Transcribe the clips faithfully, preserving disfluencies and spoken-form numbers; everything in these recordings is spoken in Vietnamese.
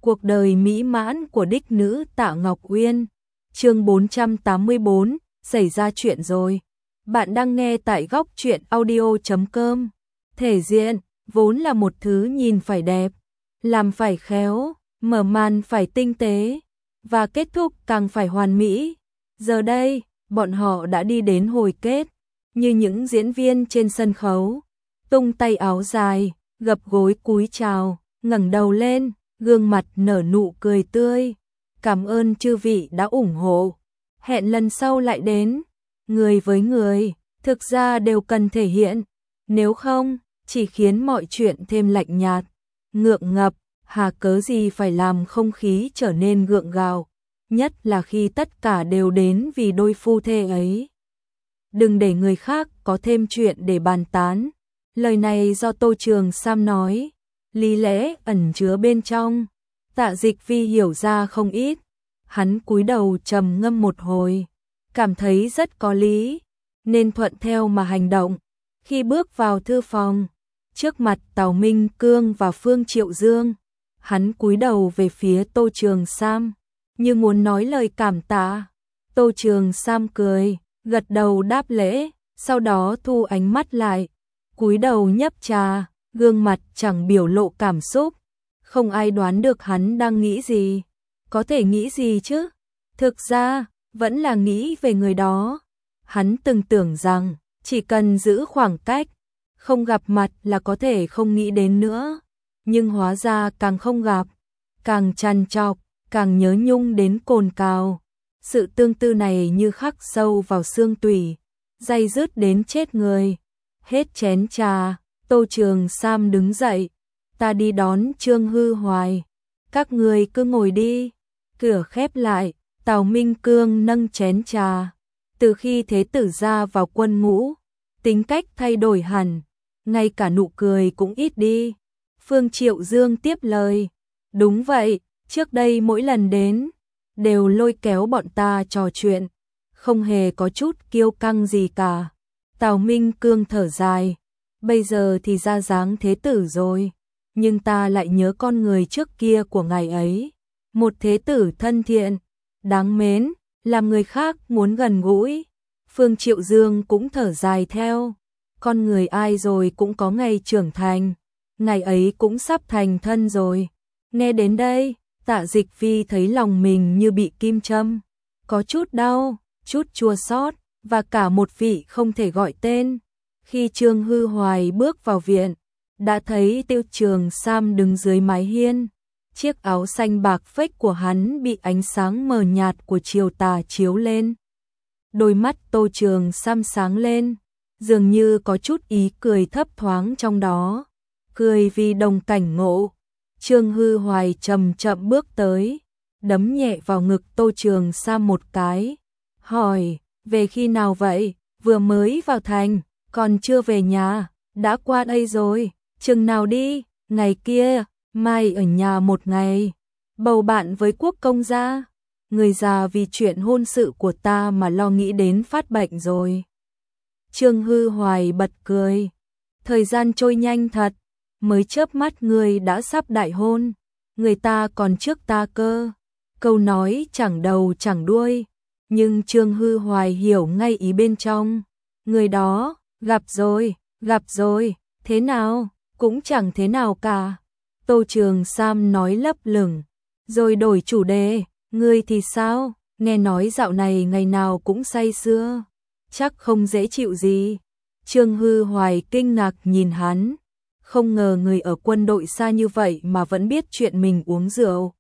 Cuộc đời mỹ mãn của đích nữ Tạ Ngọc Uyên. Chương bốn trăm tám mươi bốn, xảy ra chuyện rồi. Bạn đang nghe tại góc truyện audio chấm com. Thể diện vốn là một thứ nhìn phải đẹp, làm phải khéo, mở màn phải tinh tế và kết thúc càng phải hoàn mỹ. Giờ đây, bọn họ đã đi đến hồi kết, như những diễn viên trên sân khấu, tung tay áo dài, gập gối cúi chào, ngẩng đầu lên, gương mặt nở nụ cười tươi. Cảm ơn chư vị đã ủng hộ. Hẹn lần sau lại đến. Người với người, thực ra đều cần thể hiện. Nếu không, chỉ khiến mọi chuyện thêm lạnh nhạt, ngượng ngập, hà cớ gì phải làm không khí trở nên gượng gạo. Nhất là khi tất cả đều đến vì đôi phu thê ấy. Đừng để người khác có thêm chuyện để bàn tán. Lời này do Tô Trường Sam nói, lý lẽ ẩn chứa bên trong. Tạ Dịch Vi hiểu ra không ít. Hắn cúi đầu trầm ngâm một hồi, cảm thấy rất có lý, nên thuận theo mà hành động. Khi bước vào thư phòng, trước mặt Tào Minh Cương và Phương Triệu Dương, hắn cúi đầu về phía Tô Trường Sam, như muốn nói lời cảm tạ. Tô Trường Sam cười, gật đầu đáp lễ, sau đó thu ánh mắt lại, cúi đầu nhấp trà, gương mặt chẳng biểu lộ cảm xúc. Không ai đoán được hắn đang nghĩ gì. Có thể nghĩ gì chứ? Thực ra, vẫn là nghĩ về người đó. Hắn từng tưởng rằng, chỉ cần giữ khoảng cách, không gặp mặt là có thể không nghĩ đến nữa. Nhưng hóa ra càng không gặp, càng trằn trọc, càng nhớ nhung đến cồn cào. Sự tương tư này như khắc sâu vào xương tủy, day dứt đến chết người. Hết chén trà, Tô Trường Sam đứng dậy. Ta đi đón Trương Hư Hoài. Các người cứ ngồi đi. Cửa khép lại, Tào Minh Cương nâng chén trà. Từ khi thế tử ra vào quân ngũ, tính cách thay đổi hẳn, ngay cả nụ cười cũng ít đi. Phương Triệu Dương tiếp lời. Đúng vậy, trước đây mỗi lần đến, đều lôi kéo bọn ta trò chuyện, không hề có chút kiêu căng gì cả. Tào Minh Cương thở dài. Bây giờ thì ra dáng thế tử rồi, nhưng ta lại nhớ con người trước kia của ngài ấy. Một thế tử thân thiện, đáng mến, làm người khác muốn gần gũi. Phương Triệu Dương cũng thở dài theo. Con người ai rồi cũng có ngày trưởng thành, ngày ấy cũng sắp thành thân rồi. Nghe đến đây, Tạ Dịch Vi thấy lòng mình như bị kim châm, có chút đau, chút chua xót, và cả một vị không thể gọi tên. Khi Trương Hư Hoài bước vào viện, đã thấy Tiêu Trường Sam đứng dưới mái hiên. Chiếc áo xanh bạc phếch của hắn bị ánh sáng mờ nhạt của chiều tà chiếu lên. Đôi mắt Tô Trường Sam sáng lên, dường như có chút ý cười thấp thoáng trong đó. Cười vì đồng cảnh ngộ. Trương Hư Hoài chậm chậm bước tới, đấm nhẹ vào ngực Tô Trường Sam một cái. Hỏi, về khi nào vậy? Vừa mới vào thành, còn chưa về nhà, đã qua đây rồi. Chừng nào đi? Ngày kia, mai ở nhà một ngày. Bầu bạn với Quốc công gia. Người già vì chuyện hôn sự của ta mà lo nghĩ đến phát bệnh rồi. Trương Hư Hoài bật cười. Thời gian trôi nhanh thật, mới chớp mắt người đã sắp đại hôn. Người ta còn trước ta cơ. Câu nói chẳng đầu chẳng đuôi, nhưng Trương Hư Hoài hiểu ngay ý bên trong. Người đó, gặp rồi, gặp rồi, thế nào? Cũng chẳng thế nào cả. Tô Trường Sam nói lấp lửng, rồi đổi chủ đề. Ngươi thì sao? Nghe nói dạo này ngày nào cũng say sưa, chắc không dễ chịu gì. Trương Hư Hoài kinh ngạc nhìn hắn, không ngờ người ở quân đội xa như vậy mà vẫn biết chuyện mình uống rượu.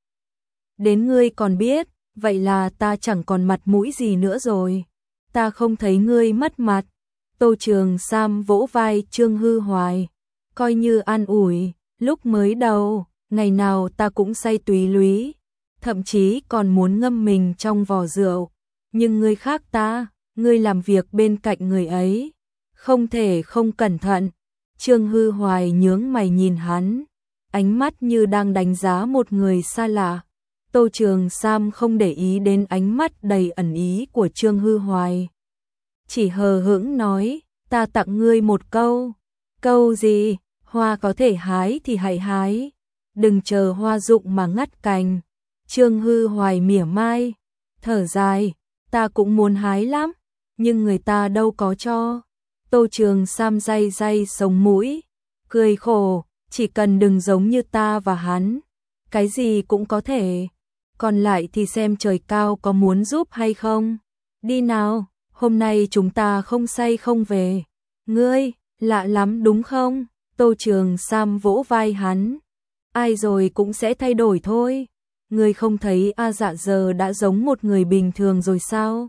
Đến ngươi còn biết, vậy là ta chẳng còn mặt mũi gì nữa rồi. Ta không thấy ngươi mất mặt. Tô Trường Sam vỗ vai Trương Hư Hoài, coi như an ủi. Lúc mới đầu, ngày nào ta cũng say túy lúy, thậm chí còn muốn ngâm mình trong vò rượu. Nhưng ngươi khác ta, ngươi làm việc bên cạnh người ấy, không thể không cẩn thận. Trương Hư Hoài nhướng mày nhìn hắn, ánh mắt như đang đánh giá một người xa lạ. Tô Trường Sam không để ý đến ánh mắt đầy ẩn ý của Trương Hư Hoài, chỉ hờ hững nói, ta tặng ngươi một câu. Câu gì? Hoa có thể hái thì hãy hái, đừng chờ hoa rụng mà ngắt cành. Trương Hư Hoài mỉa mai, thở dài, ta cũng muốn hái lắm, nhưng người ta đâu có cho. Tô Trường Sam day day sống mũi, cười khổ, chỉ cần đừng giống như ta và hắn, cái gì cũng có thể. Còn lại thì xem trời cao có muốn giúp hay không. Đi nào, hôm nay chúng ta không say không về. Ngươi, lạ lắm đúng không? Tô Trường Sam vỗ vai hắn. Ai rồi cũng sẽ thay đổi thôi. Ngươi không thấy A Dạ giờ đã giống một người bình thường rồi sao?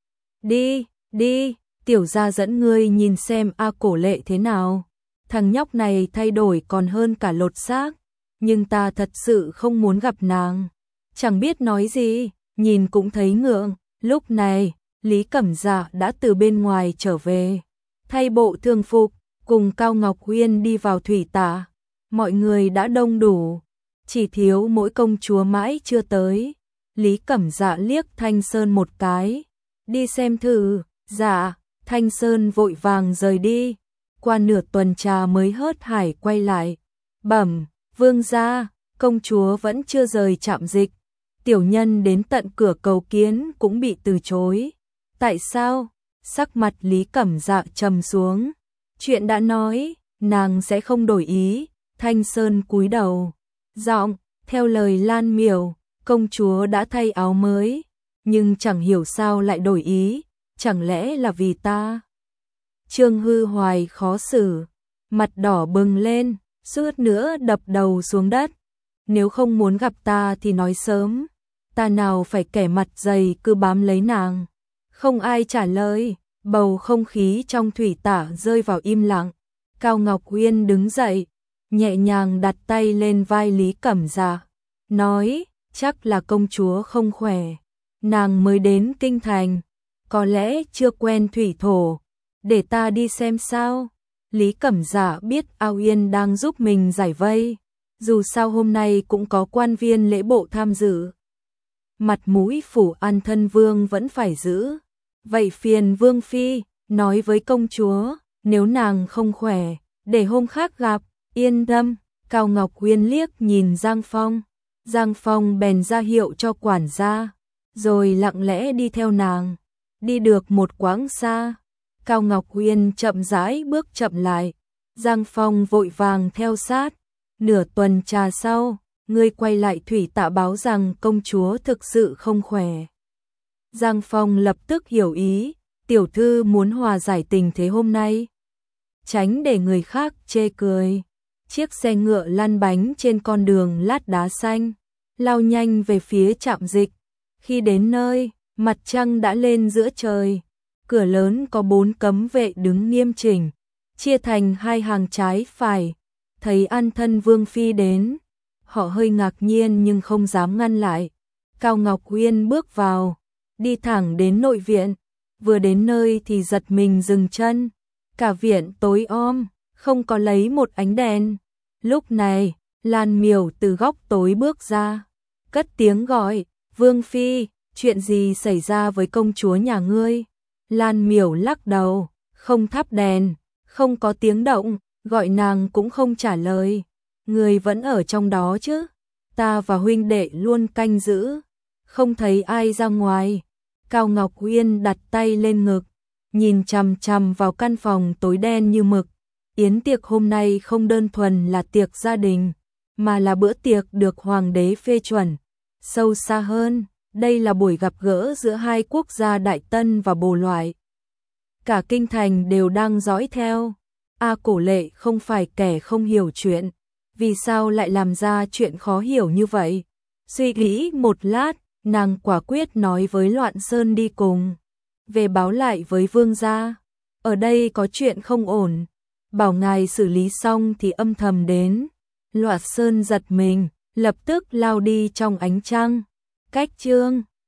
Đi, đi, tiểu gia dẫn ngươi nhìn xem A Cổ Lệ thế nào. Thằng nhóc này thay đổi còn hơn cả lột xác. Nhưng ta thật sự không muốn gặp nàng. Chẳng biết nói gì, nhìn cũng thấy ngượng. Lúc này, Lý Cẩm Dạ đã từ bên ngoài trở về. Thay bộ thường phục, cùng Cao Ngọc Uyên đi vào thủy tạ. Mọi người đã đông đủ, chỉ thiếu mỗi công chúa mãi chưa tới. Lý Cẩm Dạ liếc Thanh Sơn một cái. Đi xem thử. Dạ, Thanh Sơn vội vàng rời đi. Qua nửa tuần trà mới hớt hải quay lại. Bẩm, vương gia, công chúa vẫn chưa rời trạm dịch. Tiểu nhân đến tận cửa cầu kiến cũng bị từ chối. Tại sao? Sắc mặt Lý Cẩm Dạ trầm xuống. Chuyện đã nói, nàng sẽ không đổi ý. Thanh Sơn cúi đầu. Giọng, theo lời Lan Miểu, công chúa đã thay áo mới. Nhưng chẳng hiểu sao lại đổi ý. Chẳng lẽ là vì ta? Trương Hư Hoài khó xử. Mặt đỏ bừng lên, suýt nữa đập đầu xuống đất. Nếu không muốn gặp ta thì nói sớm. Ta nào phải kẻ mặt dày cứ bám lấy nàng. Không ai trả lời. Bầu không khí trong thủy tạ rơi vào im lặng. Cao Ngọc Uyên đứng dậy, nhẹ nhàng đặt tay lên vai Lý Cẩm Dạ, nói, chắc là công chúa không khỏe. Nàng mới đến kinh thành, có lẽ chưa quen thủy thổ, để ta đi xem sao. Lý Cẩm Dạ biết A Uyên đang giúp mình giải vây, dù sao hôm nay cũng có quan viên lễ bộ tham dự. Mặt mũi phủ An Thân Vương vẫn phải giữ. Vậy phiền Vương Phi, nói với công chúa, nếu nàng không khỏe, để hôm khác gặp, yên tâm. Cao Ngọc Uyên liếc nhìn Giang Phong. Giang Phong bèn ra hiệu cho quản gia, rồi lặng lẽ đi theo nàng. Đi được một quãng xa, Cao Ngọc Uyên chậm rãi bước chậm lại. Giang Phong vội vàng theo sát. Nửa tuần trà sau, ngươi quay lại thủy tạ báo rằng công chúa thực sự không khỏe. Giang Phong lập tức hiểu ý, tiểu thư muốn hòa giải tình thế hôm nay. Tránh để người khác chê cười. Chiếc xe ngựa lăn bánh trên con đường lát đá xanh, lao nhanh về phía trạm dịch. Khi đến nơi, mặt trăng đã lên giữa trời. Cửa lớn có bốn cấm vệ đứng nghiêm chỉnh, chia thành hai hàng trái phải. Thấy An Thân Vương Phi đến, họ hơi ngạc nhiên nhưng không dám ngăn lại. Cao Ngọc Uyên bước vào, đi thẳng đến nội viện. Vừa đến nơi thì giật mình dừng chân. Cả viện tối om, không có lấy một ánh đèn. Lúc này, Lan Miểu từ góc tối bước ra, cất tiếng gọi, Vương Phi, chuyện gì xảy ra với công chúa nhà ngươi? Lan Miểu lắc đầu, không thắp đèn, không có tiếng động, gọi nàng cũng không trả lời. Người vẫn ở trong đó chứ? Ta và huynh đệ luôn canh giữ, không thấy ai ra ngoài. Cao Ngọc Uyên đặt tay lên ngực, nhìn chằm chằm vào căn phòng tối đen như mực. Yến tiệc hôm nay không đơn thuần là tiệc gia đình, mà là bữa tiệc được hoàng đế phê chuẩn. Sâu xa hơn, đây là buổi gặp gỡ giữa hai quốc gia Đại Tân và Bồ Loại. Cả kinh thành đều đang dõi theo. A Cổ Lệ không phải kẻ không hiểu chuyện, vì sao lại làm ra chuyện khó hiểu như vậy? Suy nghĩ một lát, nàng quả quyết nói với Loạn Sơn đi cùng, về báo lại với vương gia, ở đây có chuyện không ổn, bảo ngài xử lý xong thì âm thầm đến. Loạn Sơn giật mình, lập tức lao đi trong ánh trăng. Cách chương